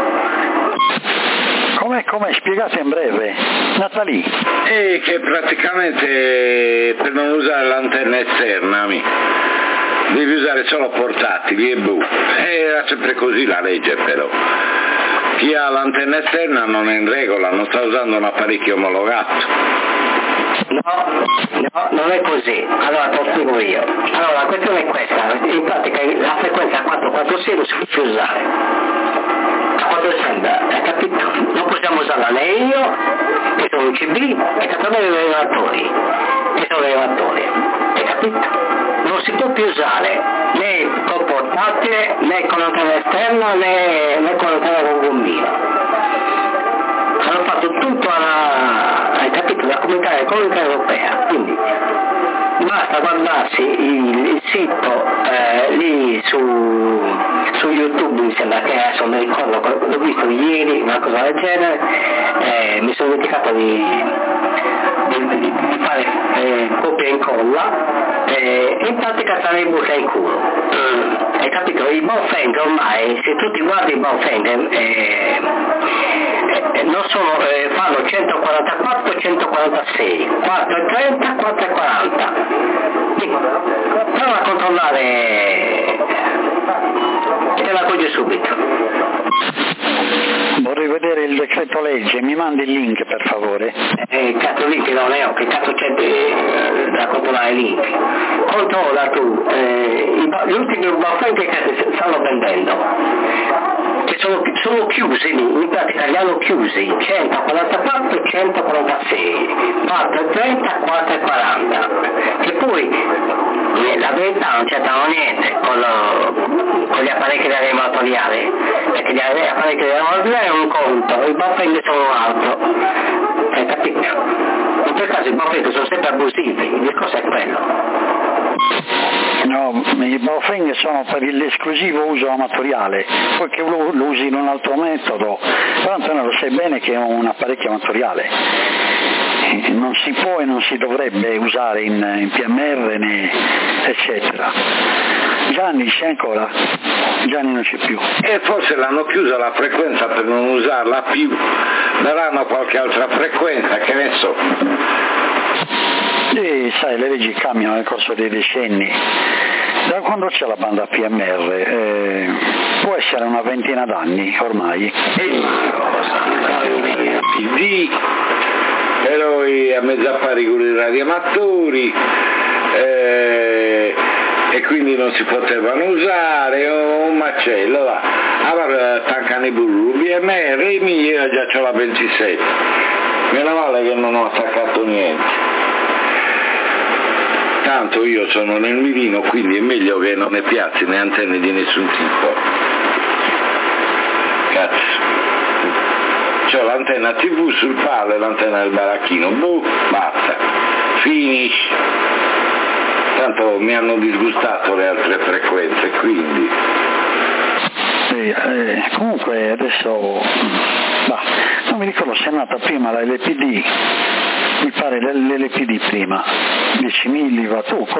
Speaker 5: Come spiegate in breve, Natalì?
Speaker 2: Che praticamente per non usare l'antenna esterna, devi usare solo portatili e era sempre così la legge però. Chi ha l'antenna esterna non è in regola, non sta usando un apparecchio omologato.
Speaker 1: No, non è così. Allora te lo spiego io. Allora la questione è questa, in pratica la frequenza 446 non si può usare. A quanto sembra, hai capito? Non possiamo usarla né io, che sono un CB, e capire i rilevatori, che sono i rilevatori, hai capito? Non si può più usare né col portatile, né con l'antenna esterna, né con l'antenna con gommino. Hanno fatto tutto hai capito, la comunità economica europea, quindi basta guardarsi il sito lì su YouTube, mi sembra che adesso mi ricordo, l'ho visto ieri, una cosa del genere, mi sono dimenticato di fare copia e incolla, e in pratica te ne butta in culo. Hai capito? I Baofeng ormai, se tu ti guardi i Baofeng non sono, fanno 144 146, 430 440. Prova a controllare, te la accorgi subito.
Speaker 5: Vorrei vedere il decreto legge, mi mandi il link per favore.
Speaker 1: Cazzo link non è, che cazzo c'è da controllare il link? Controlla tu, gli ultimi Baofeng che stanno vendendo, che sono chiusi lì, in pratica li hanno chiusi, 144 e 146, 430 440, che poi la verità non c'entrano niente con gli apparecchi dell'ematoriale, perché gli apparecchi dell'ematoriale è un conto, i Baofeng sono un altro, hai capito? In quel caso i Baofeng sono sempre abusivi, il discorso è quello.
Speaker 5: No, i Baofeng sono per l'esclusivo uso amatoriale, poi che lo usi in un altro metodo, però Antonio lo sai bene che è un apparecchio amatoriale, non si può e non si dovrebbe usare in PMR né eccetera. Gianni c'è ancora? Gianni non c'è più.
Speaker 2: E forse l'hanno chiusa la frequenza per non usarla più, daranno qualche altra frequenza, che ne so.
Speaker 5: E sai, le leggi cambiano nel corso dei decenni. Da quando c'è la banda PMR? Può essere una ventina d'anni ormai.
Speaker 2: PD, eroi a mezza pari con i radioamatori, e quindi non si potevano usare, un macello là. Allora tancano i burro, BMR, io già c'ho la 27, meno male che non ho attaccato niente. Tanto io sono nel mirino, quindi è meglio che non ne piazzi né antenne di nessun tipo. Cazzo. C'ho l'antenna TV sul palo e l'antenna del baracchino, basta, finish. Tanto mi hanno disgustato le altre frequenze, quindi.
Speaker 5: Comunque adesso, non mi ricordo se è nata prima la LPD, mi pare l'LPD prima, 10 milliwatt,